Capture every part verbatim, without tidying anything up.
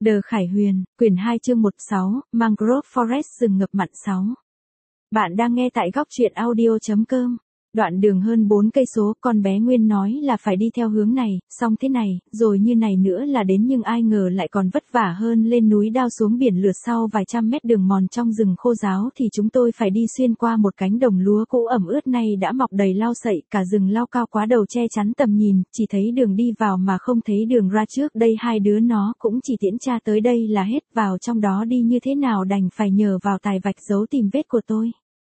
Đờ Khải Huyền, quyển hai chương một sáu, Mangrove Forest rừng ngập mặn sáu. Bạn đang nghe tại góc truyện audio chấm com. Đoạn đường hơn bốn cây số, con bé Nguyên nói là phải đi theo hướng này, xong thế này, rồi như này nữa là đến, nhưng ai ngờ lại còn vất vả hơn, lên núi đao xuống biển lượt. Sau vài trăm mét đường mòn trong rừng khô ráo thì chúng tôi phải đi xuyên qua một cánh đồng lúa cũ ẩm ướt nay đã mọc đầy lau sậy, cả rừng lau cao quá đầu che chắn tầm nhìn, chỉ thấy đường đi vào mà không thấy đường ra. Trước đây hai đứa nó cũng chỉ tiễn cha tới đây là hết, vào trong đó đi như thế nào đành phải nhờ vào tài vạch dấu tìm vết của tôi.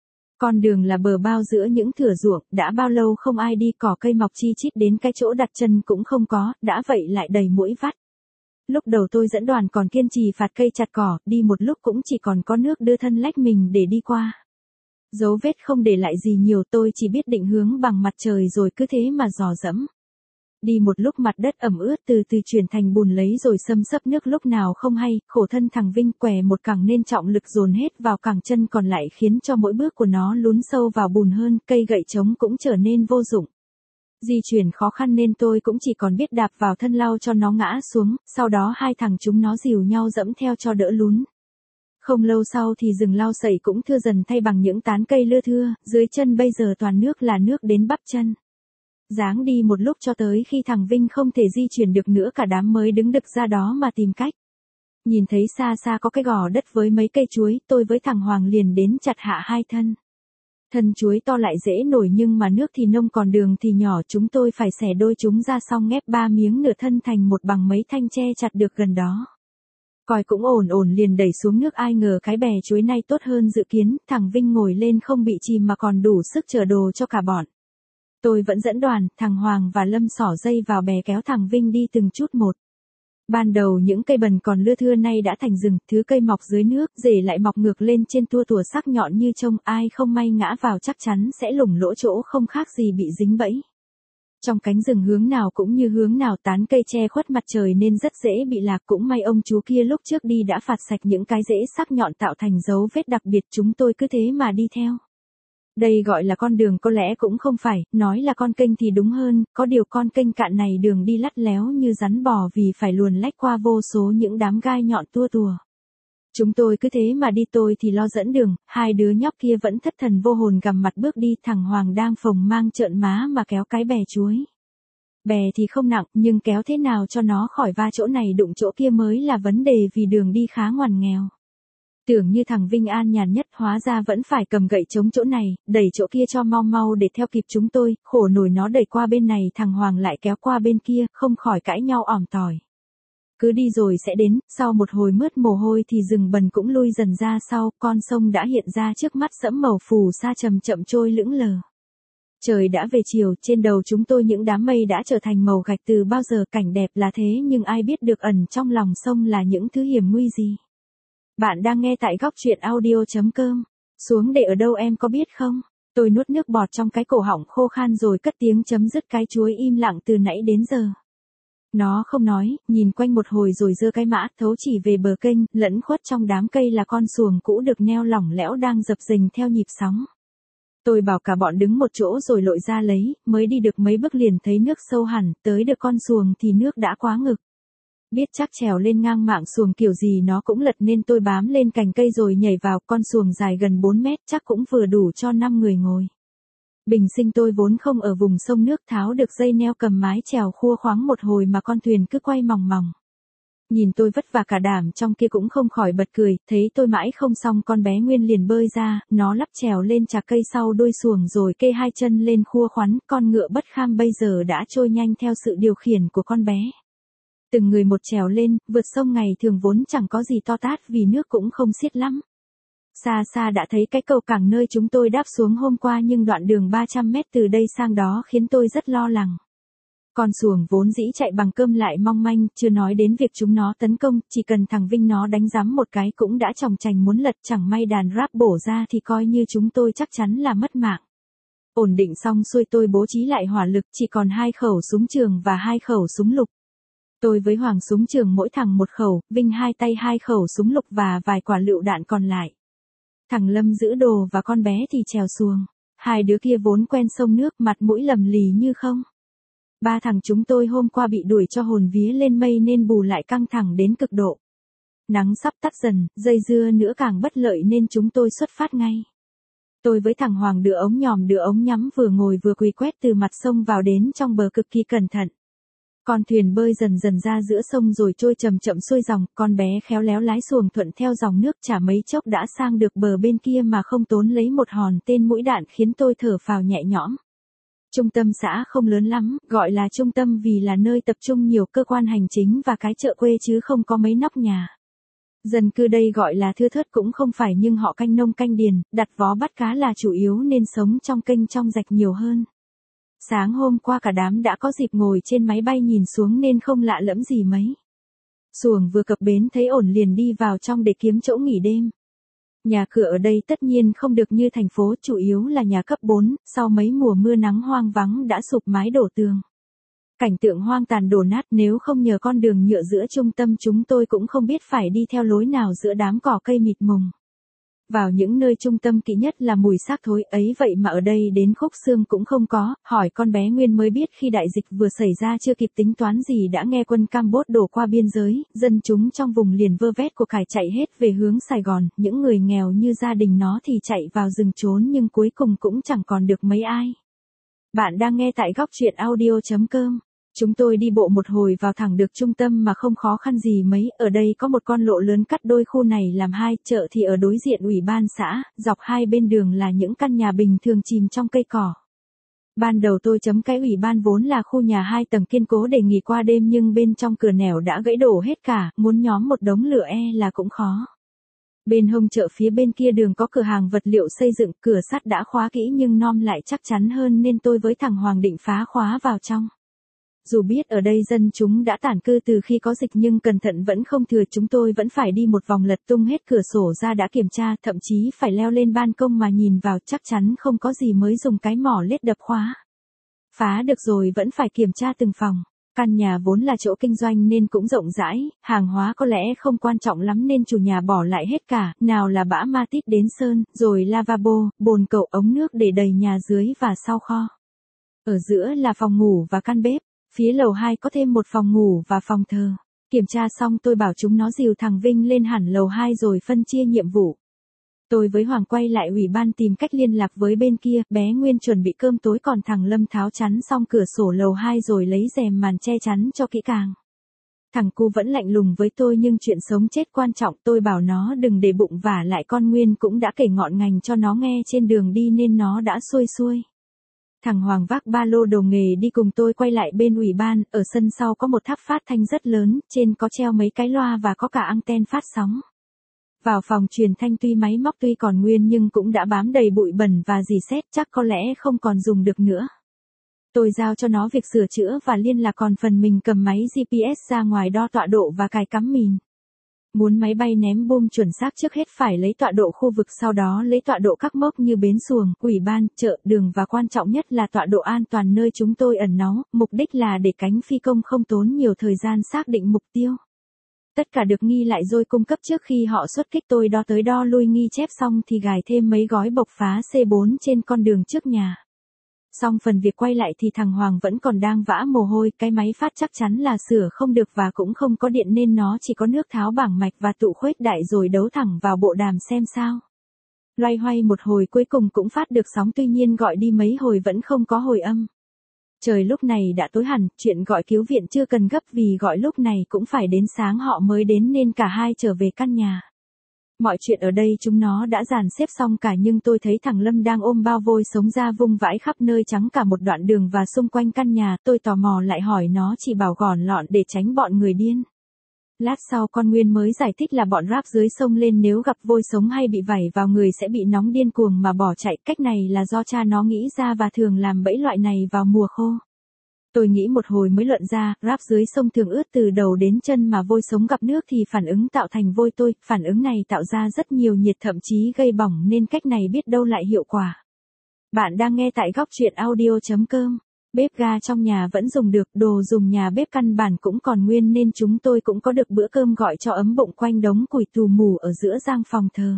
Con đường là bờ bao giữa những thửa ruộng, đã bao lâu không ai đi, cỏ cây mọc chi chít đến cái chỗ đặt chân cũng không có, đã vậy lại đầy muỗi vắt. Lúc đầu tôi dẫn đoàn còn kiên trì phạt cây chặt cỏ, đi một lúc cũng chỉ còn có nước đưa thân lách mình để đi qua. Dấu vết không để lại gì nhiều, tôi chỉ biết định hướng bằng mặt trời rồi cứ thế mà dò dẫm. Đi một lúc mặt đất ẩm ướt từ từ chuyển thành bùn lấy rồi xâm xấp nước lúc nào không hay, khổ thân thằng Vinh què một cẳng nên trọng lực dồn hết vào cẳng chân còn lại khiến cho mỗi bước của nó lún sâu vào bùn hơn, cây gậy trống cũng trở nên vô dụng. Di chuyển khó khăn nên tôi cũng chỉ còn biết đạp vào thân lau cho nó ngã xuống, sau đó hai thằng chúng nó dìu nhau dẫm theo cho đỡ lún. Không lâu sau thì rừng lau sậy cũng thưa dần thay bằng những tán cây lưa thưa, dưới chân bây giờ toàn nước là nước đến bắp chân. Dáng đi một lúc cho tới khi thằng Vinh không thể di chuyển được nữa, cả đám mới đứng đực ra đó mà tìm cách. Nhìn thấy xa xa có cái gò đất với mấy cây chuối, tôi với thằng Hoàng liền đến chặt hạ hai thân. Thân chuối to lại dễ nổi nhưng mà nước thì nông còn đường thì nhỏ, chúng tôi phải xẻ đôi chúng ra xong ghép ba miếng nửa thân thành một bằng mấy thanh tre chặt được gần đó. Còi cũng ổn ổn liền đẩy xuống nước, ai ngờ cái bè chuối này tốt hơn dự kiến, thằng Vinh ngồi lên không bị chìm mà còn đủ sức chở đồ cho cả bọn. Tôi vẫn dẫn đoàn, thằng Hoàng và Lâm xỏ dây vào bè kéo thằng Vinh đi từng chút một. Ban đầu những cây bần còn lưa thưa nay đã thành rừng, thứ cây mọc dưới nước, rễ lại mọc ngược lên trên tua tủa sắc nhọn như trông, ai không may ngã vào chắc chắn sẽ lủng lỗ chỗ không khác gì bị dính bẫy. Trong cánh rừng hướng nào cũng như hướng nào tán cây che khuất mặt trời nên rất dễ bị lạc, cũng may ông chú kia lúc trước đi đã phạt sạch những cái rễ sắc nhọn tạo thành dấu vết đặc biệt, chúng tôi cứ thế mà đi theo. Đây gọi là con đường có lẽ cũng không phải, nói là con kênh thì đúng hơn, có điều con kênh cạn này đường đi lắt léo như rắn bò vì phải luồn lách qua vô số những đám gai nhọn tua tùa. Chúng tôi cứ thế mà đi, tôi thì lo dẫn đường, hai đứa nhóc kia vẫn thất thần vô hồn gằm mặt bước đi, thằng Hoàng đang phồng mang trợn má mà kéo cái bè chuối. Bè thì không nặng, nhưng kéo thế nào cho nó khỏi va chỗ này đụng chỗ kia mới là vấn đề vì đường đi khá ngoằn nghèo. Tưởng như thằng Vinh an nhàn nhất, hóa ra vẫn phải cầm gậy chống chỗ này, đẩy chỗ kia cho mau mau để theo kịp chúng tôi, khổ nổi nó đẩy qua bên này thằng Hoàng lại kéo qua bên kia, không khỏi cãi nhau ỏm tỏi. Cứ đi rồi sẽ đến, sau một hồi mướt mồ hôi thì rừng bần cũng lui dần ra sau, con sông đã hiện ra trước mắt sẫm màu phù sa chậm chậm trôi lững lờ. Trời đã về chiều, trên đầu chúng tôi những đám mây đã trở thành màu gạch từ bao giờ, cảnh đẹp là thế nhưng ai biết được ẩn trong lòng sông là những thứ hiểm nguy gì. Bạn đang nghe tại góc truyện audio chấm com. Xuống để ở đâu em có biết không? Tôi nuốt nước bọt trong cái cổ họng khô khan rồi cất tiếng chấm dứt cái chuối im lặng từ nãy đến giờ. Nó không nói, nhìn quanh một hồi rồi giơ cái mã thấu chỉ về bờ kênh, lẫn khuất trong đám cây là con xuồng cũ được neo lỏng lẻo đang dập dềnh theo nhịp sóng. Tôi bảo cả bọn đứng một chỗ rồi lội ra lấy, mới đi được mấy bước liền thấy nước sâu hẳn, tới được con xuồng thì nước đã quá ngực. Biết chắc trèo lên ngang mạng xuồng kiểu gì nó cũng lật nên tôi bám lên cành cây rồi nhảy vào, con xuồng dài gần bốn mét chắc cũng vừa đủ cho năm người ngồi. Bình sinh tôi vốn không ở vùng sông nước, tháo được dây neo cầm mái chèo khua khoáng một hồi mà con thuyền cứ quay mòng mòng. Nhìn tôi vất vả cả đảm trong kia cũng không khỏi bật cười, thấy tôi mãi không xong con bé Nguyên liền bơi ra, nó lắp trèo lên chạc cây sau đuôi xuồng rồi kê hai chân lên khua khoắn, con ngựa bất kham bây giờ đã trôi nhanh theo sự điều khiển của con bé. Từng người một trèo lên, vượt sông ngày thường vốn chẳng có gì to tát vì nước cũng không xiết lắm. Xa xa đã thấy cái cầu cảng nơi chúng tôi đáp xuống hôm qua, nhưng đoạn đường ba trăm mét từ đây sang đó khiến tôi rất lo lắng. Con xuồng vốn dĩ chạy bằng cơm lại mong manh, chưa nói đến việc chúng nó tấn công, chỉ cần thằng Vinh nó đánh giám một cái cũng đã chòng chành muốn lật, chẳng may đàn ráp bổ ra thì coi như chúng tôi chắc chắn là mất mạng. Ổn định xong xuôi tôi bố trí lại hỏa lực, chỉ còn hai khẩu súng trường và hai khẩu súng lục. Tôi với Hoàng súng trường mỗi thằng một khẩu, Vinh hai tay hai khẩu súng lục và vài quả lựu đạn còn lại. Thằng Lâm giữ đồ và con bé thì trèo xuồng. Hai đứa kia vốn quen sông nước, mặt mũi lầm lì như không. Ba thằng chúng tôi hôm qua bị đuổi cho hồn vía lên mây nên bù lại căng thẳng đến cực độ. Nắng sắp tắt dần, dây dưa nữa càng bất lợi nên chúng tôi xuất phát ngay. Tôi với thằng Hoàng đưa ống nhòm đưa ống nhắm vừa ngồi vừa quỳ quét từ mặt sông vào đến trong bờ cực kỳ cẩn thận. Con thuyền bơi dần dần ra giữa sông rồi trôi chậm chậm xuôi dòng, con bé khéo léo lái xuồng thuận theo dòng nước chả mấy chốc đã sang được bờ bên kia mà không tốn lấy một hòn tên mũi đạn khiến tôi thở phào nhẹ nhõm. Trung tâm xã không lớn lắm, gọi là trung tâm vì là nơi tập trung nhiều cơ quan hành chính và cái chợ quê chứ không có mấy nóc nhà. Dân cư đây gọi là thưa thớt cũng không phải nhưng họ canh nông canh điền, đặt vó bắt cá là chủ yếu nên sống trong kênh trong rạch nhiều hơn. Sáng hôm qua cả đám đã có dịp ngồi trên máy bay nhìn xuống nên không lạ lẫm gì mấy. Xuồng vừa cập bến thấy ổn liền đi vào trong để kiếm chỗ nghỉ đêm. Nhà cửa ở đây tất nhiên không được như thành phố, chủ yếu là nhà cấp bốn, sau mấy mùa mưa nắng hoang vắng đã sụp mái đổ tường. Cảnh tượng hoang tàn đổ nát, nếu không nhờ con đường nhựa giữa trung tâm chúng tôi cũng không biết phải đi theo lối nào giữa đám cỏ cây mịt mùng. Vào những nơi trung tâm kỹ nhất là mùi xác thối ấy vậy mà ở đây đến khúc xương cũng không có, hỏi con bé Nguyên mới biết khi đại dịch vừa xảy ra chưa kịp tính toán gì đã nghe quân Campuchia đổ qua biên giới, dân chúng trong vùng liền vơ vét của cải chạy hết về hướng Sài Gòn, những người nghèo như gia đình nó thì chạy vào rừng trốn nhưng cuối cùng cũng chẳng còn được mấy ai. Bạn đang nghe tại góc truyện audio chấm com. Chúng tôi đi bộ một hồi vào thẳng được trung tâm mà không khó khăn gì mấy, ở đây có một con lộ lớn cắt đôi khu này làm hai, chợ thì ở đối diện ủy ban xã, dọc hai bên đường là những căn nhà bình thường chìm trong cây cỏ. Ban đầu tôi chấm cái ủy ban vốn là khu nhà hai tầng kiên cố để nghỉ qua đêm nhưng bên trong cửa nẻo đã gãy đổ hết cả, muốn nhóm một đống lửa e là cũng khó. Bên hông chợ phía bên kia đường có cửa hàng vật liệu xây dựng, cửa sắt đã khóa kỹ nhưng nom lại chắc chắn hơn nên tôi với thằng Hoàng định phá khóa vào trong. Dù biết ở đây dân chúng đã tản cư từ khi có dịch nhưng cẩn thận vẫn không thừa, chúng tôi vẫn phải đi một vòng lật tung hết cửa sổ ra đã kiểm tra, thậm chí phải leo lên ban công mà nhìn vào chắc chắn không có gì mới dùng cái mỏ lết đập khóa. Phá được rồi vẫn phải kiểm tra từng phòng. Căn nhà vốn là chỗ kinh doanh nên cũng rộng rãi, hàng hóa có lẽ không quan trọng lắm nên chủ nhà bỏ lại hết cả, nào là bã ma tít đến sơn, rồi lavabo, bồn cầu ống nước để đầy nhà dưới và sau kho. Ở giữa là phòng ngủ và căn bếp. Phía lầu hai có thêm một phòng ngủ và phòng thờ. Kiểm tra xong tôi bảo chúng nó dìu thằng Vinh lên hẳn lầu hai rồi phân chia nhiệm vụ. Tôi với Hoàng quay lại ủy ban tìm cách liên lạc với bên kia, bé Nguyên chuẩn bị cơm tối còn thằng Lâm tháo chắn xong cửa sổ lầu hai rồi lấy rèm màn che chắn cho kỹ càng. Thằng cu vẫn lạnh lùng với tôi nhưng chuyện sống chết quan trọng, tôi bảo nó đừng để bụng vả lại, con Nguyên cũng đã kể ngọn ngành cho nó nghe trên đường đi nên nó đã xuôi xuôi. Thằng Hoàng vác ba lô đồ nghề đi cùng tôi quay lại bên ủy ban, ở sân sau có một tháp phát thanh rất lớn, trên có treo mấy cái loa và có cả anten phát sóng. Vào phòng truyền thanh tuy máy móc tuy còn nguyên nhưng cũng đã bám đầy bụi bẩn và rỉ sét, chắc có lẽ không còn dùng được nữa. Tôi giao cho nó việc sửa chữa và liên lạc, còn phần mình cầm máy giê pê ét ra ngoài đo tọa độ và cài cắm mìn. Muốn máy bay ném bom chuẩn xác trước hết phải lấy tọa độ khu vực, sau đó lấy tọa độ các mốc như bến xuồng, ủy ban, chợ, đường và quan trọng nhất là tọa độ an toàn nơi chúng tôi ẩn náu, mục đích là để cánh phi công không tốn nhiều thời gian xác định mục tiêu. Tất cả được ghi lại rồi cung cấp trước khi họ xuất kích, tôi đo tới đo lui ghi chép xong thì gài thêm mấy gói bộc phá xê bốn trên con đường trước nhà. Xong phần việc quay lại thì thằng Hoàng vẫn còn đang vã mồ hôi, cái máy phát chắc chắn là sửa không được và cũng không có điện nên nó chỉ có nước tháo bảng mạch và tụ khuếch đại rồi đấu thẳng vào bộ đàm xem sao. Loay hoay một hồi cuối cùng cũng phát được sóng, tuy nhiên gọi đi mấy hồi vẫn không có hồi âm. Trời lúc này đã tối hẳn, chuyện gọi cứu viện chưa cần gấp vì gọi lúc này cũng phải đến sáng họ mới đến nên cả hai trở về căn nhà. Mọi chuyện ở đây chúng nó đã dàn xếp xong cả nhưng tôi thấy thằng Lâm đang ôm bao vôi sống ra vung vãi khắp nơi trắng cả một đoạn đường và xung quanh căn nhà, tôi tò mò lại hỏi nó chỉ bảo gòn lọn để tránh bọn người điên. Lát sau con Nguyên mới giải thích là bọn ráp dưới sông lên nếu gặp vôi sống hay bị vảy vào người sẽ bị nóng điên cuồng mà bỏ chạy, cách này là do cha nó nghĩ ra và thường làm bẫy loại này vào mùa khô. Tôi nghĩ một hồi mới luận ra, ráp dưới sông thường ướt từ đầu đến chân mà vôi sống gặp nước thì phản ứng tạo thành vôi tôi, phản ứng này tạo ra rất nhiều nhiệt thậm chí gây bỏng nên cách này biết đâu lại hiệu quả. Bạn đang nghe tại góc truyện audio chấm com. Bếp ga trong nhà vẫn dùng được, đồ dùng nhà bếp căn bản cũng còn nguyên nên chúng tôi cũng có được bữa cơm gọi cho ấm bụng quanh đống củi tù mù ở giữa giang phòng thờ.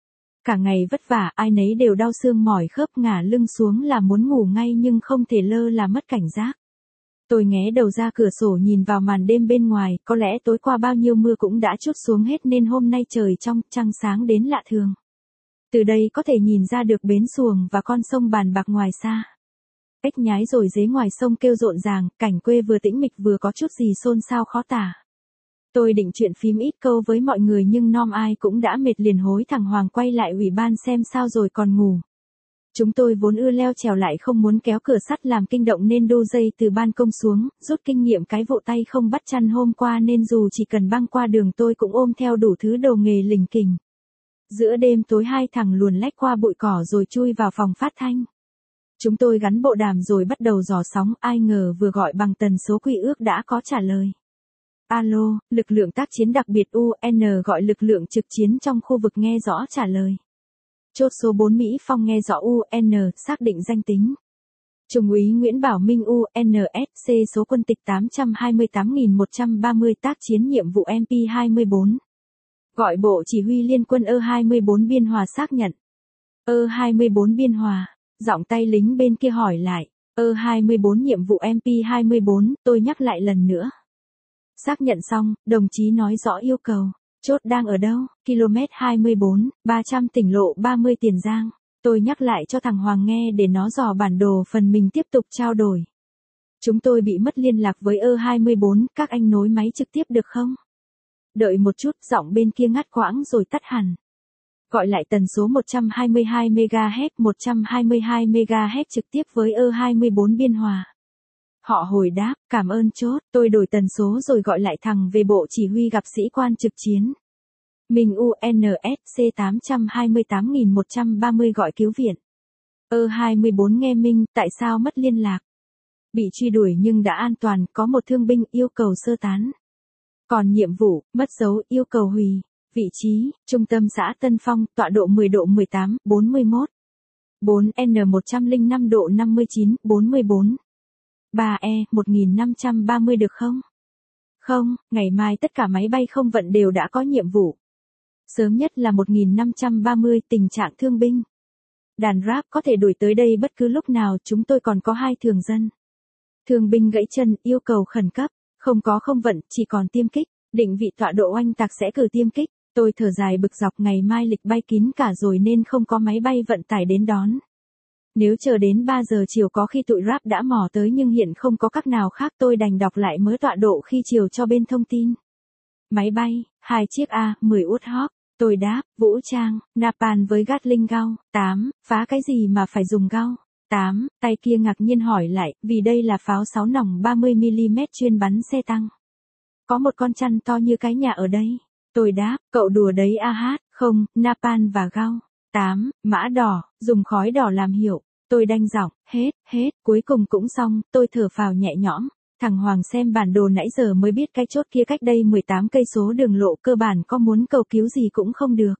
Cả ngày vất vả, ai nấy đều đau xương mỏi khớp, ngả lưng xuống là muốn ngủ ngay nhưng không thể lơ là mất cảnh giác. Tôi nghé đầu ra cửa sổ nhìn vào màn đêm bên ngoài, có lẽ tối qua bao nhiêu mưa cũng đã trút xuống hết nên hôm nay trời trong, trăng sáng đến lạ thường. Từ đây có thể nhìn ra được bến xuồng và con sông Bàn Bạc ngoài xa. Ếch nhái rồi dế ngoài sông kêu rộn ràng, cảnh quê vừa tĩnh mịch vừa có chút gì xôn xao khó tả. Tôi định chuyện phím ít câu với mọi người nhưng nom ai cũng đã mệt liền hối thằng Hoàng quay lại ủy ban xem sao rồi còn ngủ. Chúng tôi vốn ưa leo trèo lại không muốn kéo cửa sắt làm kinh động nên đu dây từ ban công xuống, rút kinh nghiệm cái vụ tay không bắt chăn hôm qua nên dù chỉ cần băng qua đường tôi cũng ôm theo đủ thứ đồ nghề lỉnh kỉnh. Giữa đêm tối hai thằng luồn lách qua bụi cỏ rồi chui vào phòng phát thanh. Chúng tôi gắn bộ đàm rồi bắt đầu dò sóng, ai ngờ vừa gọi bằng tần số quy ước đã có trả lời. Alo, lực lượng tác chiến đặc biệt u en gọi lực lượng trực chiến trong khu vực nghe rõ trả lời. Chốt số bốn Mỹ Phong nghe rõ u en, xác định danh tính. Trung úy Nguyễn Bảo Minh u en ét xê số quân tịch tám trăm hai mươi tám nghìn một trăm ba mươi tác chiến nhiệm vụ em pê hai mươi bốn. Gọi bộ chỉ huy liên quân E hai mươi bốn Biên Hòa xác nhận. E hai mươi bốn Biên Hòa, giọng tay lính bên kia hỏi lại. E hai mươi bốn nhiệm vụ em pê hai mươi bốn, tôi nhắc lại lần nữa. Xác nhận xong, đồng chí nói rõ yêu cầu. Chốt đang ở đâu? ki-lô-mét hai mươi bốn, ba trăm tỉnh lộ ba mươi Tiền Giang. Tôi nhắc lại cho thằng Hoàng nghe để nó dò bản đồ phần mình tiếp tục trao đổi. Chúng tôi bị mất liên lạc với E hai mươi bốn, các anh nối máy trực tiếp được không? Đợi một chút, giọng bên kia ngắt quãng rồi tắt hẳn. Gọi lại tần số một trăm hai mươi hai mê ga héc, một trăm hai mươi hai mê ga héc trực tiếp với E hai mươi bốn Biên Hòa. Họ hồi đáp, cảm ơn chốt, tôi đổi tần số rồi gọi lại thằng về bộ chỉ huy gặp sĩ quan trực chiến. Mình u en ét xê tám trăm hai mươi tám nghìn một trăm ba mươi gọi cứu viện. E hai mươi bốn nghe Minh, tại sao mất liên lạc? Bị truy đuổi nhưng đã an toàn, có một thương binh yêu cầu sơ tán. Còn nhiệm vụ, mất dấu, yêu cầu hủy. Vị trí, trung tâm xã Tân Phong, tọa độ mười độ mười tám, bốn mươi mốt. bốn en một trăm lẻ năm độ năm mươi chín, bốn mươi bốn. ba E, một nghìn năm trăm ba mươi được không? Không, ngày mai tất cả máy bay không vận đều đã có nhiệm vụ. Sớm nhất là một nghìn năm trăm ba mươi, tình trạng thương binh. Đàn rap có thể đuổi tới đây bất cứ lúc nào, chúng tôi còn có hai thường dân. Thương binh gãy chân, yêu cầu khẩn cấp, không có không vận, chỉ còn tiêm kích, định vị tọa độ oanh tạc sẽ cử tiêm kích. Tôi thở dài bực dọc, ngày mai lịch bay kín cả rồi nên không có máy bay vận tải đến đón. Nếu chờ đến ba giờ chiều có khi tụi rap đã mò tới nhưng hiện không có cách nào khác, tôi đành đọc lại mớ tọa độ khi chiều cho bên thông tin. Máy bay, hai chiếc A mười Woodhawk, tôi đáp, vũ trang, Napalm với Gatling Gun, tám, phá cái gì mà phải dùng Gun, tám, tay kia ngạc nhiên hỏi lại, vì đây là pháo sáu nòng ba mươi mi li mét chuyên bắn xe tăng. Có một con chăn to như cái nhà ở đây. Tôi đáp, cậu đùa đấy a hát, không, Napalm và Gun. tám, mã đỏ, dùng khói đỏ làm hiệu. Tôi đanh giọng, hết, hết, cuối cùng cũng xong, tôi thở phào nhẹ nhõm. Thằng Hoàng xem bản đồ nãy giờ mới biết cái chốt kia cách đây mười tám cây số đường lộ, cơ bản có muốn cầu cứu gì cũng không được.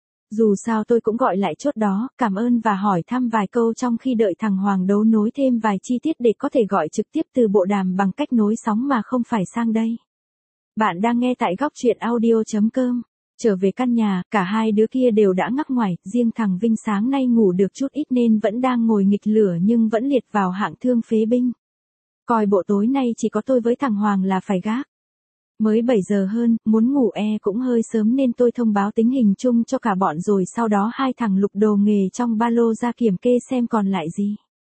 Dù sao tôi cũng gọi lại chốt đó, cảm ơn và hỏi thăm vài câu trong khi đợi thằng Hoàng đấu nối thêm vài chi tiết để có thể gọi trực tiếp từ bộ đàm bằng cách nối sóng mà không phải sang đây. Bạn đang nghe tại góc truyện audio chấm com. Trở về căn nhà, cả hai đứa kia đều đã ngắc ngoải, riêng thằng Vinh sáng nay ngủ được chút ít nên vẫn đang ngồi nghịch lửa nhưng vẫn liệt vào hạng thương phế binh. Coi bộ tối nay chỉ có tôi với thằng Hoàng là phải gác. Mới bảy giờ hơn, muốn ngủ e cũng hơi sớm nên tôi thông báo tình hình chung cho cả bọn rồi sau đó hai thằng lục đồ nghề trong ba lô ra kiểm kê xem còn lại gì.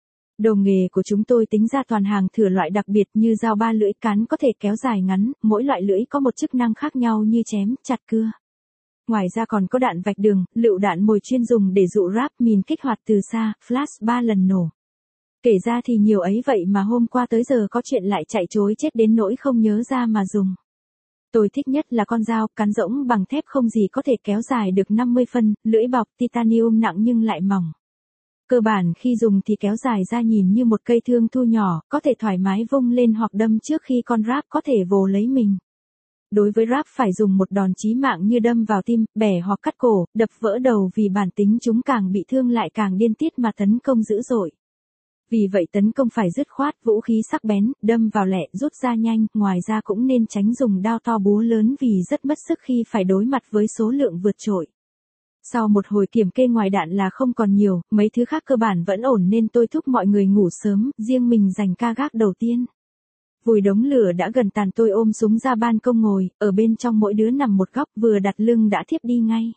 Đồ nghề của chúng tôi tính ra toàn hàng thửa loại đặc biệt như dao ba lưỡi, cán có thể kéo dài ngắn, mỗi loại lưỡi có một chức năng khác nhau như chém, chặt cưa. Ngoài ra còn có đạn vạch đường, lựu đạn mồi chuyên dùng để dụ ráp, mìn kích hoạt từ xa, flash ba lần nổ. Kể ra thì nhiều ấy vậy mà hôm qua tới giờ có chuyện lại chạy chối chết đến nỗi không nhớ ra mà dùng. Tôi thích nhất là con dao cán rỗng bằng thép không gì có thể kéo dài được năm mươi phân, lưỡi bọc titanium nặng nhưng lại mỏng. Cơ bản khi dùng thì kéo dài ra nhìn như một cây thương thu nhỏ, có thể thoải mái vung lên hoặc đâm trước khi con ráp có thể vồ lấy mình. Đối với rap phải dùng một đòn chí mạng như đâm vào tim, bẻ hoặc cắt cổ, đập vỡ đầu vì bản tính chúng càng bị thương lại càng điên tiết mà tấn công dữ dội. Vì vậy tấn công phải dứt khoát, vũ khí sắc bén, đâm vào lẹ, rút ra nhanh, ngoài ra cũng nên tránh dùng đao to búa lớn vì rất mất sức khi phải đối mặt với số lượng vượt trội. Sau một hồi kiểm kê ngoài đạn là không còn nhiều, mấy thứ khác cơ bản vẫn ổn nên tôi thúc mọi người ngủ sớm, riêng mình dành ca gác đầu tiên. Vùi đống lửa đã gần tàn tôi ôm súng ra ban công ngồi, ở bên trong mỗi đứa nằm một góc vừa đặt lưng đã thiếp đi ngay.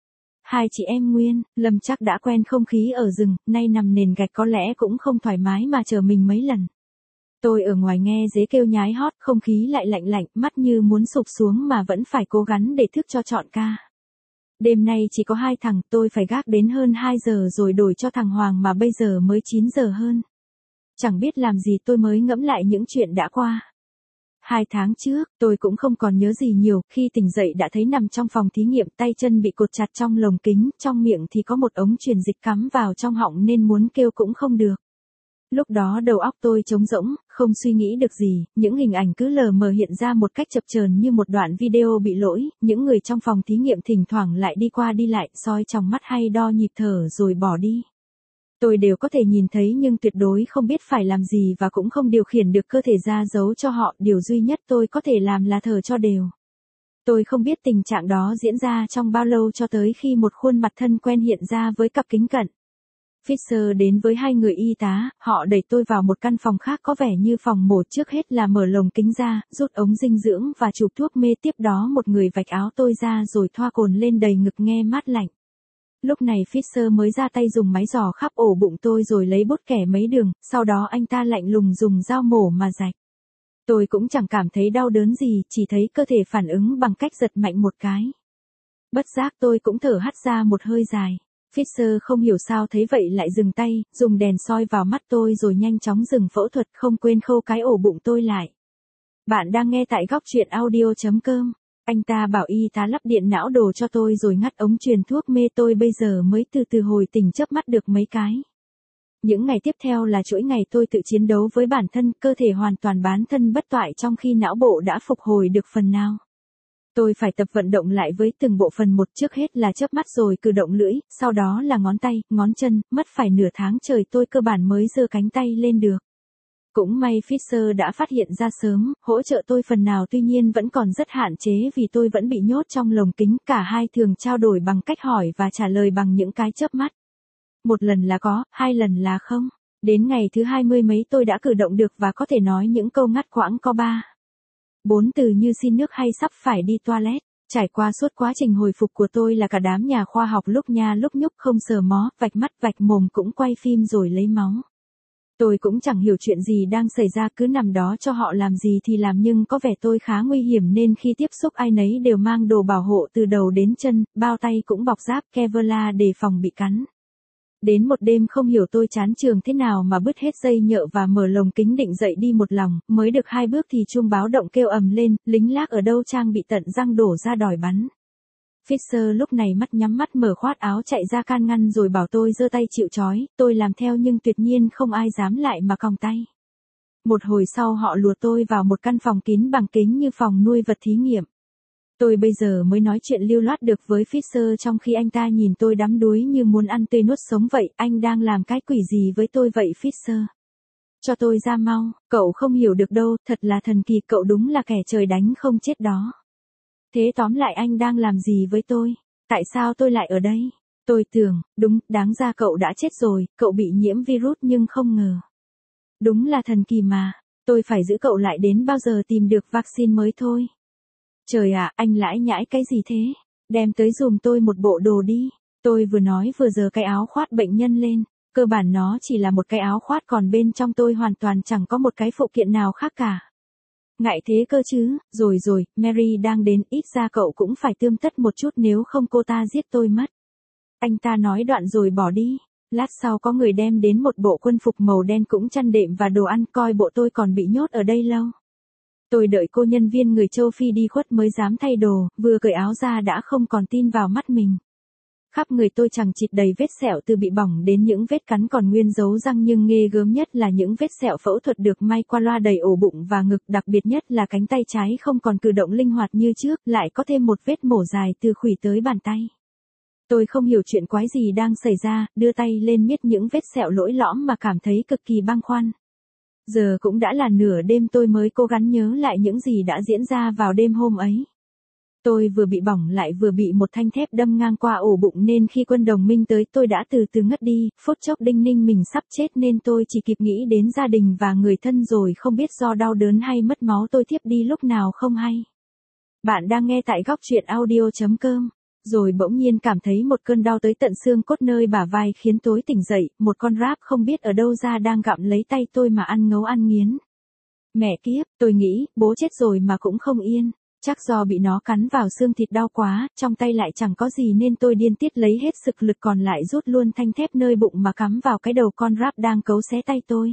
Hai chị em Nguyên, Lâm chắc đã quen không khí ở rừng, nay nằm nền gạch có lẽ cũng không thoải mái mà chờ mình mấy lần. Tôi ở ngoài nghe dế kêu nhái hót, không khí lại lạnh lạnh, mắt như muốn sụp xuống mà vẫn phải cố gắng để thức cho trọn ca. Đêm nay chỉ có hai thằng, tôi phải gác đến hơn hai giờ rồi đổi cho thằng Hoàng mà bây giờ mới chín giờ hơn. Chẳng biết làm gì tôi mới ngẫm lại những chuyện đã qua. Hai tháng trước, tôi cũng không còn nhớ gì nhiều, khi tỉnh dậy đã thấy nằm trong phòng thí nghiệm, tay chân bị cột chặt trong lồng kính, trong miệng thì có một ống truyền dịch cắm vào trong họng nên muốn kêu cũng không được. Lúc đó đầu óc tôi trống rỗng, không suy nghĩ được gì, những hình ảnh cứ lờ mờ hiện ra một cách chập chờn như một đoạn video bị lỗi, những người trong phòng thí nghiệm thỉnh thoảng lại đi qua đi lại, soi trong mắt hay đo nhịp thở rồi bỏ đi. Tôi đều có thể nhìn thấy nhưng tuyệt đối không biết phải làm gì và cũng không điều khiển được cơ thể ra giấu cho họ, điều duy nhất tôi có thể làm là thở cho đều. Tôi không biết tình trạng đó diễn ra trong bao lâu cho tới khi một khuôn mặt thân quen hiện ra với cặp kính cận. Fisher đến với hai người y tá, họ đẩy tôi vào một căn phòng khác có vẻ như phòng mổ, trước hết là mở lồng kính ra, rút ống dinh dưỡng và chụp thuốc mê, tiếp đó một người vạch áo tôi ra rồi thoa cồn lên đầy ngực nghe mát lạnh. Lúc này Fisher mới ra tay dùng máy dò khắp ổ bụng tôi rồi lấy bút kẻ mấy đường, sau đó anh ta lạnh lùng dùng dao mổ mà rạch. Tôi cũng chẳng cảm thấy đau đớn gì, chỉ thấy cơ thể phản ứng bằng cách giật mạnh một cái. Bất giác tôi cũng thở hắt ra một hơi dài. Fisher không hiểu sao thấy vậy lại dừng tay, dùng đèn soi vào mắt tôi rồi nhanh chóng dừng phẫu thuật, không quên khâu cái ổ bụng tôi lại. Bạn đang nghe tại góc truyện audio chấm com. Anh ta bảo y tá lắp điện não đồ cho tôi rồi ngắt ống truyền thuốc mê, tôi bây giờ mới từ từ hồi tỉnh, chớp mắt được mấy cái. Những ngày tiếp theo là chuỗi ngày tôi tự chiến đấu với bản thân, cơ thể hoàn toàn bán thân bất toại trong khi não bộ đã phục hồi được phần nào. Tôi phải tập vận động lại với từng bộ phận một, trước hết là chớp mắt rồi cử động lưỡi, sau đó là ngón tay, ngón chân, mất phải nửa tháng trời tôi cơ bản mới giơ cánh tay lên được. Cũng may Fisher đã phát hiện ra sớm, hỗ trợ tôi phần nào, tuy nhiên vẫn còn rất hạn chế vì tôi vẫn bị nhốt trong lồng kính, cả hai thường trao đổi bằng cách hỏi và trả lời bằng những cái chớp mắt. Một lần là có, hai lần là không. Đến ngày thứ hai mươi mấy tôi đã cử động được và có thể nói những câu ngắt quãng có ba. Bốn từ như xin nước hay sắp phải đi toilet. Trải qua suốt quá trình hồi phục của tôi là cả đám nhà khoa học lúc nha lúc nhúc, không sờ mó, vạch mắt vạch mồm cũng quay phim rồi lấy máu. Tôi cũng chẳng hiểu chuyện gì đang xảy ra, cứ nằm đó cho họ làm gì thì làm, nhưng có vẻ tôi khá nguy hiểm nên khi tiếp xúc ai nấy đều mang đồ bảo hộ từ đầu đến chân, bao tay cũng bọc giáp Kevlar để phòng bị cắn. Đến một đêm không hiểu tôi chán trường thế nào mà bứt hết dây nhợ và mở lồng kính định dậy đi một lòng, mới được hai bước thì chuông báo động kêu ầm lên, lính lác ở đâu trang bị tận răng đổ ra đòi bắn. Fisher lúc này mắt nhắm mắt mở khoát áo chạy ra can ngăn rồi bảo tôi giơ tay chịu trói, tôi làm theo nhưng tuyệt nhiên không ai dám lại mà còng tay. Một hồi sau họ lùa tôi vào một căn phòng kín bằng kính như phòng nuôi vật thí nghiệm. Tôi bây giờ mới nói chuyện lưu loát được với Fisher trong khi anh ta nhìn tôi đắm đuối như muốn ăn tươi nuốt sống vậy. Anh đang làm cái quỷ gì với tôi vậy Fisher? Cho tôi ra mau, cậu không hiểu được đâu, thật là thần kỳ, cậu đúng là kẻ trời đánh không chết đó. Thế tóm lại anh đang làm gì với tôi? Tại sao tôi lại ở đây? Tôi tưởng, đúng, đáng ra cậu đã chết rồi, cậu bị nhiễm virus nhưng không ngờ. Đúng là thần kỳ mà, tôi phải giữ cậu lại đến bao giờ tìm được vaccine mới thôi. Trời ạ, anh lãi nhãi cái gì thế? Đem tới dùm tôi một bộ đồ đi. Tôi vừa nói vừa giơ cái áo khoác bệnh nhân lên. Cơ bản nó chỉ là một cái áo khoác, còn bên trong tôi hoàn toàn chẳng có một cái phụ kiện nào khác cả. Ngại thế cơ chứ, rồi rồi, Mary đang đến, ít ra cậu cũng phải tươm tất một chút nếu không cô ta giết tôi mất. Anh ta nói đoạn rồi bỏ đi. Lát sau có người đem đến một bộ quân phục màu đen cũng chăn đệm và đồ ăn, coi bộ tôi còn bị nhốt ở đây lâu. Tôi đợi cô nhân viên người châu Phi đi khuất mới dám thay đồ, vừa cởi áo ra đã không còn tin vào mắt mình. Khắp người tôi chằng chịt đầy vết sẹo từ bị bỏng đến những vết cắn còn nguyên dấu răng, nhưng ghê gớm nhất là những vết sẹo phẫu thuật được may qua loa đầy ổ bụng và ngực, đặc biệt nhất là cánh tay trái không còn cử động linh hoạt như trước, lại có thêm một vết mổ dài từ khuỷu tới bàn tay. Tôi không hiểu chuyện quái gì đang xảy ra, đưa tay lên miết những vết sẹo lỗi lõm mà cảm thấy cực kỳ băn khoăn. Giờ cũng đã là nửa đêm tôi mới cố gắng nhớ lại những gì đã diễn ra vào đêm hôm ấy. Tôi vừa bị bỏng lại vừa bị một thanh thép đâm ngang qua ổ bụng nên khi quân đồng minh tới tôi đã từ từ ngất đi, phút chốc đinh ninh mình sắp chết nên tôi chỉ kịp nghĩ đến gia đình và người thân rồi không biết do đau đớn hay mất máu tôi thiếp đi lúc nào không hay. Bạn đang nghe tại góc truyện audio.com. Rồi bỗng nhiên cảm thấy một cơn đau tới tận xương cốt nơi bả vai khiến tôi tỉnh dậy, một con ráp không biết ở đâu ra đang gặm lấy tay tôi mà ăn ngấu ăn nghiến. Mẹ kiếp, tôi nghĩ, bố chết rồi mà cũng không yên. Chắc do bị nó cắn vào xương thịt đau quá, trong tay lại chẳng có gì nên tôi điên tiết lấy hết sức lực còn lại rút luôn thanh thép nơi bụng mà cắm vào cái đầu con ráp đang cấu xé tay tôi.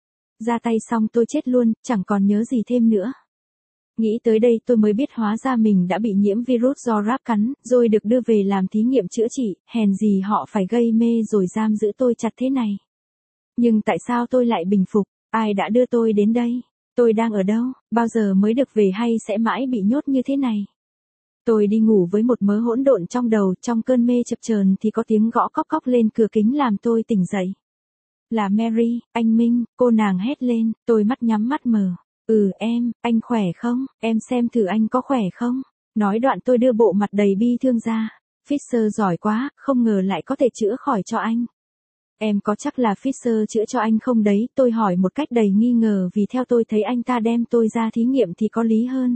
Ra tay xong tôi chết luôn, chẳng còn nhớ gì thêm nữa. Nghĩ tới đây tôi mới biết hóa ra mình đã bị nhiễm virus do ráp cắn, rồi được đưa về làm thí nghiệm chữa trị, hèn gì họ phải gây mê rồi giam giữ tôi chặt thế này. Nhưng tại sao tôi lại bình phục, ai đã đưa tôi đến đây? Tôi đang ở đâu, bao giờ mới được về hay sẽ mãi bị nhốt như thế này? Tôi đi ngủ với một mớ hỗn độn trong đầu, trong cơn mê chập chờn thì có tiếng gõ cóc cóc lên cửa kính làm tôi tỉnh dậy. Là Mary, anh Minh, cô nàng hét lên, tôi mắt nhắm mắt mở. Ừ em, anh khỏe không, em xem thử anh có khỏe không? Nói đoạn tôi đưa bộ mặt đầy bi thương ra. Fisher giỏi quá, không ngờ lại có thể chữa khỏi cho anh. Em có chắc là Fisher chữa cho anh không đấy? Tôi hỏi một cách đầy nghi ngờ vì theo tôi thấy anh ta đem tôi ra thí nghiệm thì có lý hơn.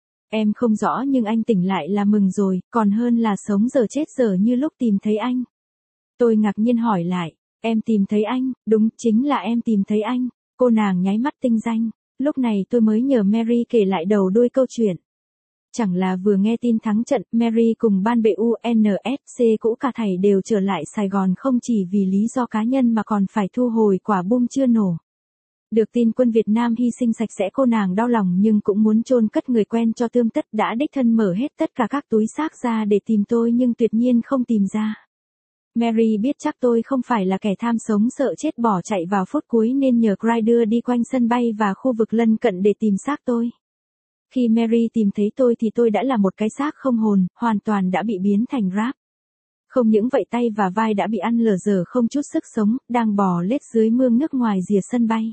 Em không rõ nhưng anh tỉnh lại là mừng rồi, còn hơn là sống giờ chết giờ như lúc tìm thấy anh. Tôi ngạc nhiên hỏi lại, em tìm thấy anh, đúng chính là em tìm thấy anh. Cô nàng nháy mắt tinh danh. Lúc này tôi mới nhờ Mary kể lại đầu đuôi câu chuyện. Chẳng là vừa nghe tin thắng trận, Mary cùng ban bệ u en ép xê cũ cả thảy đều trở lại Sài Gòn không chỉ vì lý do cá nhân mà còn phải thu hồi quả bom chưa nổ. Được tin quân Việt Nam hy sinh sạch sẽ cô nàng đau lòng nhưng cũng muốn chôn cất người quen cho tươm tất đã đích thân mở hết tất cả các túi xác ra để tìm tôi nhưng tuyệt nhiên không tìm ra. Mary biết chắc tôi không phải là kẻ tham sống sợ chết bỏ chạy vào phút cuối nên nhờ Clyde đưa đi quanh sân bay và khu vực lân cận để tìm xác tôi. Khi Mary tìm thấy tôi thì tôi đã là một cái xác không hồn, hoàn toàn đã bị biến thành ráp. Không những vậy tay và vai đã bị ăn lở dở không chút sức sống, đang bò lết dưới mương nước ngoài rìa sân bay.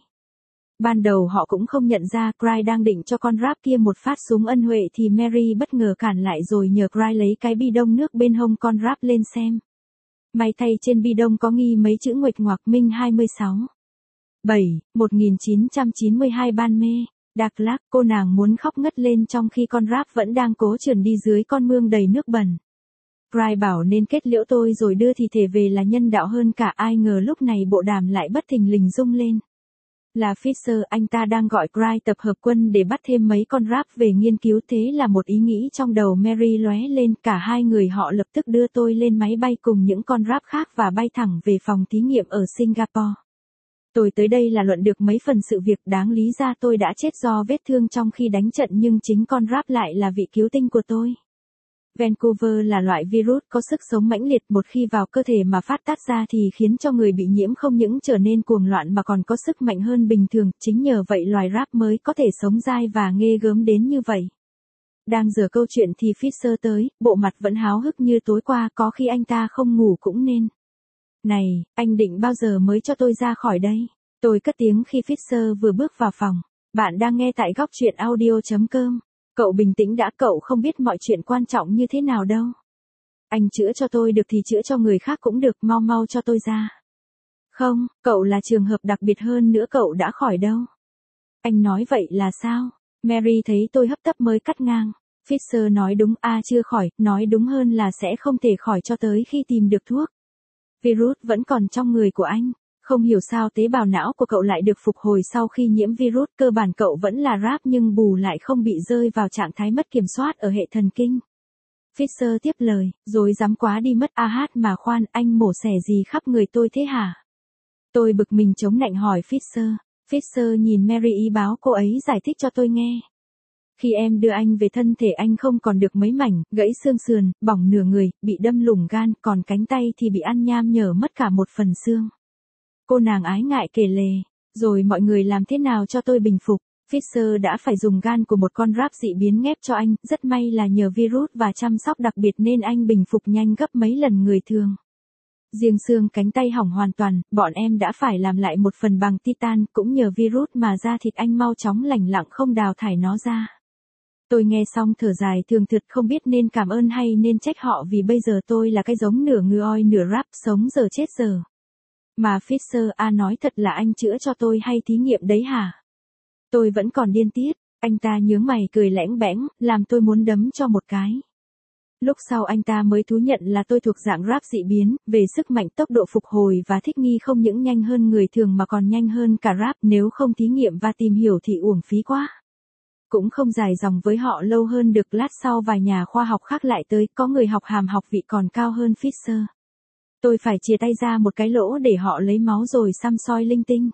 Ban đầu họ cũng không nhận ra Clyde đang định cho con ráp kia một phát súng ân huệ thì Mary bất ngờ cản lại rồi nhờ Clyde lấy cái bi đông nước bên hông con ráp lên xem. May thay trên bi đông có ghi mấy chữ nguệch ngoạc Minh hai mươi sáu. bảy, một nghìn chín trăm chín mươi hai ban mê. Đạc lác, cô nàng muốn khóc ngất lên trong khi con ráp vẫn đang cố trườn đi dưới con mương đầy nước bẩn. Clyde bảo nên kết liễu tôi rồi đưa thi thể về là nhân đạo hơn cả, ai ngờ lúc này bộ đàm lại bất thình lình rung lên. Là Fisher, anh ta đang gọi Clyde tập hợp quân để bắt thêm mấy con ráp về nghiên cứu, thế là một ý nghĩ trong đầu Mary lóe lên, cả hai người họ lập tức đưa tôi lên máy bay cùng những con ráp khác và bay thẳng về phòng thí nghiệm ở Singapore. Tôi tới đây là luận được mấy phần sự việc, đáng lý ra tôi đã chết do vết thương trong khi đánh trận nhưng chính con ráp lại là vị cứu tinh của tôi. Vancouver là loại virus có sức sống mãnh liệt, một khi vào cơ thể mà phát tát ra thì khiến cho người bị nhiễm không những trở nên cuồng loạn mà còn có sức mạnh hơn bình thường, chính nhờ vậy loài ráp mới có thể sống dai và ghê gớm đến như vậy. Đang dở câu chuyện thì Fisher tới, bộ mặt vẫn háo hức như tối qua, có khi anh ta không ngủ cũng nên. Này, anh định bao giờ mới cho tôi ra khỏi đây? Tôi cất tiếng khi Fisher vừa bước vào phòng. Bạn đang nghe tại góc truyện audio.com. Cậu bình tĩnh đã, cậu không biết mọi chuyện quan trọng như thế nào đâu. Anh chữa cho tôi được thì chữa cho người khác cũng được, mau mau cho tôi ra. Không, cậu là trường hợp đặc biệt hơn nữa, cậu đã khỏi đâu. Anh nói vậy là sao? Mary thấy tôi hấp tấp mới cắt ngang. Fisher nói đúng, a à, chưa khỏi, nói đúng hơn là sẽ không thể khỏi cho tới khi tìm được thuốc. Virus vẫn còn trong người của anh. Không hiểu sao tế bào não của cậu lại được phục hồi sau khi nhiễm virus, cơ bản cậu vẫn là ráp nhưng bù lại không bị rơi vào trạng thái mất kiểm soát ở hệ thần kinh. Fisher tiếp lời, rồi dám quá đi mất, a hát mà khoan, anh mổ xẻ gì khắp người tôi thế hả? Tôi bực mình chống nạnh hỏi Fisher. Fisher nhìn Mary ý báo cô ấy giải thích cho tôi nghe. Khi em đưa anh về thân thể anh không còn được mấy mảnh, gãy xương sườn, bỏng nửa người, bị đâm lủng gan, còn cánh tay thì bị ăn nham nhở mất cả một phần xương. Cô nàng ái ngại kể lể, rồi mọi người làm thế nào cho tôi bình phục? Fisher đã phải dùng gan của một con ráp dị biến ghép cho anh, rất may là nhờ virus và chăm sóc đặc biệt nên anh bình phục nhanh gấp mấy lần người thường. Riêng xương cánh tay hỏng hoàn toàn, bọn em đã phải làm lại một phần bằng titan, cũng nhờ virus mà da thịt anh mau chóng lành lặng không đào thải nó ra. Tôi nghe xong thở dài thường thượt không biết nên cảm ơn hay nên trách họ vì bây giờ tôi là cái giống nửa ngư oi nửa rap sống giờ chết giờ. Mà Fisher A nói thật là anh chữa cho tôi hay thí nghiệm đấy hả? Tôi vẫn còn điên tiết, anh ta nhướng mày cười lẽng bẽng, làm tôi muốn đấm cho một cái. Lúc sau anh ta mới thú nhận là tôi thuộc dạng rap dị biến, về sức mạnh tốc độ phục hồi và thích nghi không những nhanh hơn người thường mà còn nhanh hơn cả rap, nếu không thí nghiệm và tìm hiểu thì uổng phí quá. Cũng không dài dòng với họ lâu hơn được, lát sau vài nhà khoa học khác lại tới, có người học hàm học vị còn cao hơn Fisher. Tôi phải chìa tay ra một cái lỗ để họ lấy máu rồi xăm soi linh tinh.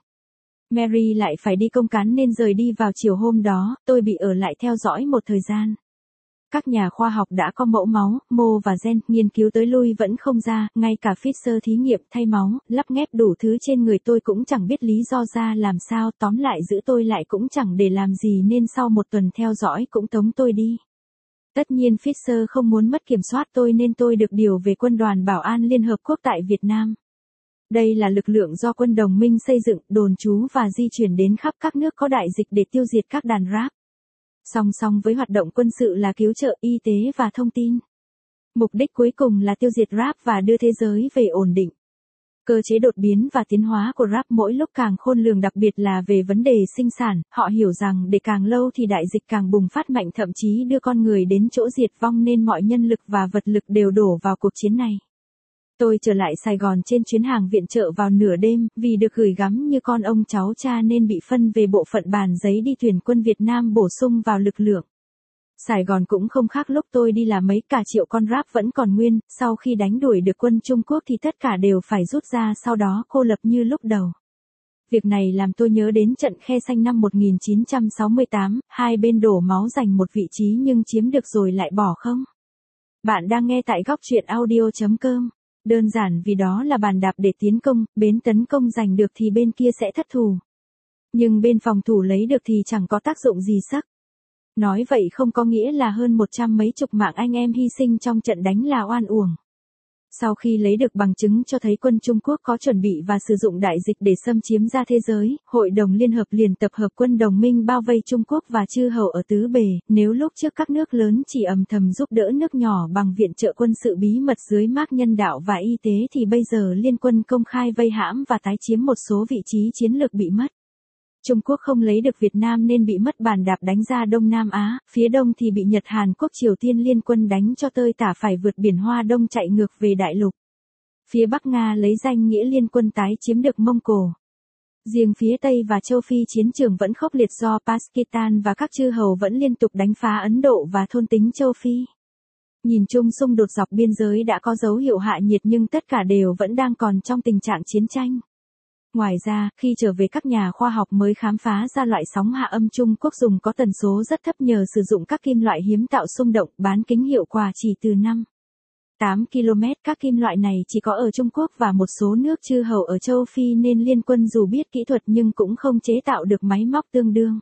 Mary lại phải đi công cán nên rời đi vào chiều hôm đó, tôi bị ở lại theo dõi một thời gian. Các nhà khoa học đã có mẫu máu, mô và gen, nghiên cứu tới lui vẫn không ra, ngay cả Fisher thí nghiệm thay máu, lắp ghép đủ thứ trên người tôi cũng chẳng biết lý do ra làm sao, tóm lại giữ tôi lại cũng chẳng để làm gì nên sau một tuần theo dõi cũng tống tôi đi. Tất nhiên Fisher không muốn mất kiểm soát tôi nên tôi được điều về Quân đoàn Bảo an Liên Hợp Quốc tại Việt Nam. Đây là lực lượng do quân đồng minh xây dựng, đồn trú và di chuyển đến khắp các nước có đại dịch để tiêu diệt các đàn rap. Song song với hoạt động quân sự là cứu trợ, y tế và thông tin. Mục đích cuối cùng là tiêu diệt rap và đưa thế giới về ổn định. Cơ chế đột biến và tiến hóa của rap mỗi lúc càng khôn lường, đặc biệt là về vấn đề sinh sản, họ hiểu rằng để càng lâu thì đại dịch càng bùng phát mạnh, thậm chí đưa con người đến chỗ diệt vong nên mọi nhân lực và vật lực đều đổ vào cuộc chiến này. Tôi trở lại Sài Gòn trên chuyến hàng viện trợ vào nửa đêm, vì được gửi gắm như con ông cháu cha nên bị phân về bộ phận bàn giấy đi tuyển quân Việt Nam bổ sung vào lực lượng. Sài Gòn cũng không khác lúc tôi đi là mấy, cả triệu con rap vẫn còn nguyên, sau khi đánh đuổi được quân Trung Quốc thì tất cả đều phải rút ra, sau đó cô lập như lúc đầu. Việc này làm tôi nhớ đến trận Khe Xanh năm một nghìn chín trăm sáu mươi tám, hai bên đổ máu giành một vị trí nhưng chiếm được rồi lại bỏ không? Bạn đang nghe tại góc truyện audio chấm com. Đơn giản vì đó là bàn đạp để tiến công, bên tấn công giành được thì bên kia sẽ thất thủ. Nhưng bên phòng thủ lấy được thì chẳng có tác dụng gì sắc. Nói vậy không có nghĩa là hơn một trăm mấy chục mạng anh em hy sinh trong trận đánh là oan uổng. Sau khi lấy được bằng chứng cho thấy quân Trung Quốc có chuẩn bị và sử dụng đại dịch để xâm chiếm ra thế giới, Hội đồng Liên Hợp liền tập hợp quân đồng minh bao vây Trung Quốc và chư hầu ở tứ bề. Nếu lúc trước các nước lớn chỉ âm thầm giúp đỡ nước nhỏ bằng viện trợ quân sự bí mật dưới mác nhân đạo và y tế thì bây giờ liên quân công khai vây hãm và tái chiếm một số vị trí chiến lược bị mất. Trung Quốc không lấy được Việt Nam nên bị mất bàn đạp đánh ra Đông Nam Á, phía đông thì bị Nhật Hàn Quốc Triều Tiên liên quân đánh cho tơi tả phải vượt biển Hoa Đông chạy ngược về đại lục. Phía Bắc Nga lấy danh nghĩa liên quân tái chiếm được Mông Cổ. Riêng phía Tây và châu Phi chiến trường vẫn khốc liệt do Pakistan và các chư hầu vẫn liên tục đánh phá Ấn Độ và thôn tính châu Phi. Nhìn chung xung đột dọc biên giới đã có dấu hiệu hạ nhiệt nhưng tất cả đều vẫn đang còn trong tình trạng chiến tranh. Ngoài ra, khi trở về các nhà khoa học mới khám phá ra loại sóng hạ âm Trung Quốc dùng có tần số rất thấp nhờ sử dụng các kim loại hiếm tạo xung động, bán kính hiệu quả chỉ từ năm đến tám ki lô mét. Các kim loại này chỉ có ở Trung Quốc và một số nước chư hầu ở châu Phi nên liên quân dù biết kỹ thuật nhưng cũng không chế tạo được máy móc tương đương.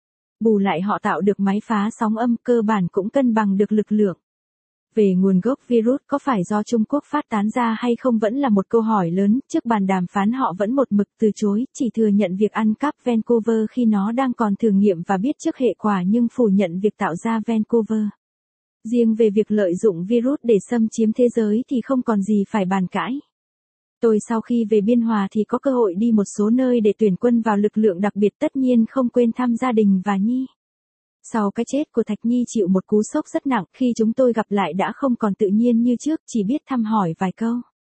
Bù lại họ tạo được máy phá sóng âm, cơ bản cũng cân bằng được lực lượng. Về nguồn gốc virus có phải do Trung Quốc phát tán ra hay không vẫn là một câu hỏi lớn, trước bàn đàm phán họ vẫn một mực từ chối, chỉ thừa nhận việc ăn cắp Vancouver khi nó đang còn thử nghiệm và biết trước hệ quả nhưng phủ nhận việc tạo ra Vancouver. Riêng về việc lợi dụng virus để xâm chiếm thế giới thì không còn gì phải bàn cãi. Tôi sau khi về Biên Hòa thì có cơ hội đi một số nơi để tuyển quân vào lực lượng đặc biệt, tất nhiên không quên thăm gia đình và Nhi. Sau cái chết của Thạch Nhi chịu một cú sốc rất nặng, khi chúng tôi gặp lại đã không còn tự nhiên như trước, chỉ biết thăm hỏi vài câu.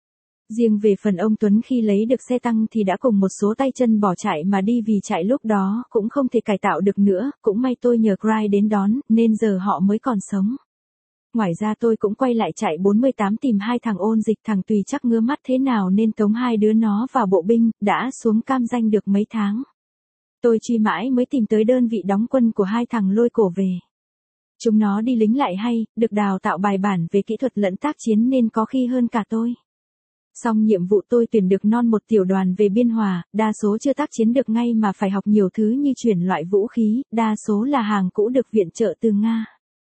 Riêng về phần ông Tuấn khi lấy được xe tăng thì đã cùng một số tay chân bỏ chạy mà đi vì chạy lúc đó cũng không thể cải tạo được nữa, cũng may tôi nhờ Cry đến đón, nên giờ họ mới còn sống. Ngoài ra tôi cũng quay lại chạy bốn mươi tám tìm hai thằng ôn dịch, thằng Tùy chắc ngứa mắt thế nào nên tống hai đứa nó vào bộ binh, đã xuống cam danh được mấy tháng. Tôi truy mãi mới tìm tới đơn vị đóng quân của hai thằng lôi cổ về. Chúng nó đi lính lại hay, được đào tạo bài bản về kỹ thuật lẫn tác chiến nên có khi hơn cả tôi. Xong nhiệm vụ tôi tuyển được non một tiểu đoàn về Biên Hòa, đa số chưa tác chiến được ngay mà phải học nhiều thứ như chuyển loại vũ khí, đa số là hàng cũ được viện trợ từ Nga.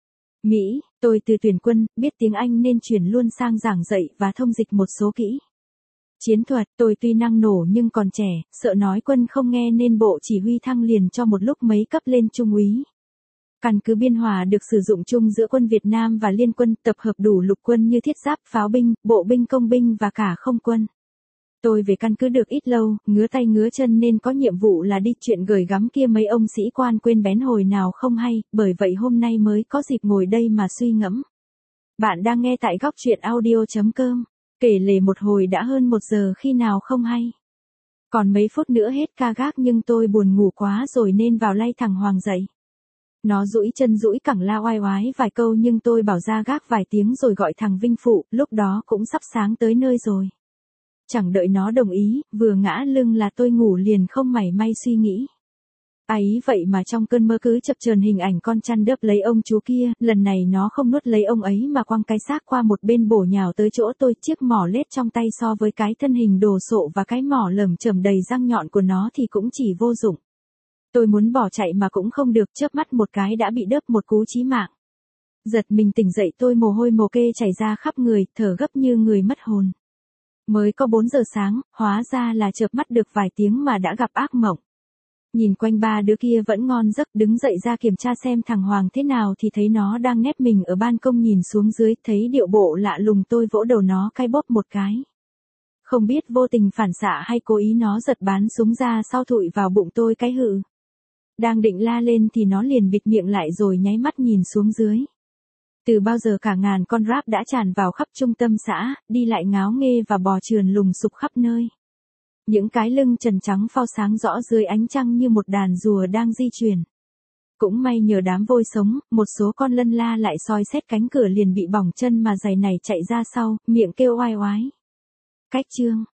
Mỹ, tôi từ tuyển quân, biết tiếng Anh nên chuyển luôn sang giảng dạy và thông dịch một số kỹ. Chiến thuật, tôi tuy năng nổ nhưng còn trẻ, sợ nói quân không nghe nên bộ chỉ huy thăng liền cho một lúc mấy cấp lên trung úy. Căn cứ Biên Hòa được sử dụng chung giữa quân Việt Nam và Liên quân, tập hợp đủ lục quân như thiết giáp, pháo binh, bộ binh, công binh và cả không quân. Tôi về căn cứ được ít lâu, ngứa tay ngứa chân nên có nhiệm vụ là đi chuyện gửi gắm kia mấy ông sĩ quan quên bén hồi nào không hay, bởi vậy hôm nay mới có dịp ngồi đây mà suy ngẫm. Bạn đang nghe tại góc truyện audio.com. Kể lể một hồi đã hơn một giờ khi nào không hay. Còn mấy phút nữa hết ca gác nhưng tôi buồn ngủ quá rồi nên vào lay thằng Hoàng dậy. Nó duỗi chân duỗi cẳng la oai oái vài câu nhưng tôi bảo ra gác vài tiếng rồi gọi thằng Vinh phụ, lúc đó cũng sắp sáng tới nơi rồi. Chẳng đợi nó đồng ý, vừa ngã lưng là tôi ngủ liền không mảy may suy nghĩ. Ấy vậy mà trong cơn mơ cứ chập chờn hình ảnh con chăn đớp lấy ông chú kia, lần này nó không nuốt lấy ông ấy mà quăng cái xác qua một bên bổ nhào tới chỗ tôi, chiếc mỏ lết trong tay so với cái thân hình đồ sộ và cái mỏ lởm chởm đầy răng nhọn của nó thì cũng chỉ vô dụng. Tôi muốn bỏ chạy mà cũng không được, chớp mắt một cái đã bị đớp một cú chí mạng. Giật mình tỉnh dậy tôi mồ hôi mồ kê chảy ra khắp người, thở gấp như người mất hồn. Mới có bốn giờ sáng, hóa ra là chợp mắt được vài tiếng mà đã gặp ác mộng. Nhìn quanh ba đứa kia vẫn ngon giấc, đứng dậy ra kiểm tra xem thằng Hoàng thế nào thì thấy nó đang nép mình ở ban công nhìn xuống dưới, thấy điệu bộ lạ lùng tôi vỗ đầu nó cái bóp một cái. Không biết vô tình phản xạ hay cố ý nó giật bán súng ra sau thụi vào bụng tôi cái hự. Đang định la lên thì nó liền bịt miệng lại rồi nháy mắt nhìn xuống dưới. Từ bao giờ cả ngàn con ráp đã tràn vào khắp trung tâm xã, đi lại ngáo nghê và bò trườn lùng sục khắp nơi. Những cái lưng trần trắng phao sáng rõ dưới ánh trăng như một đàn rùa đang di chuyển. Cũng may nhờ đám vôi sống, một số con lân la lại soi xét cánh cửa liền bị bỏng chân mà giày này chạy ra sau, miệng kêu oai oái. Cách chương,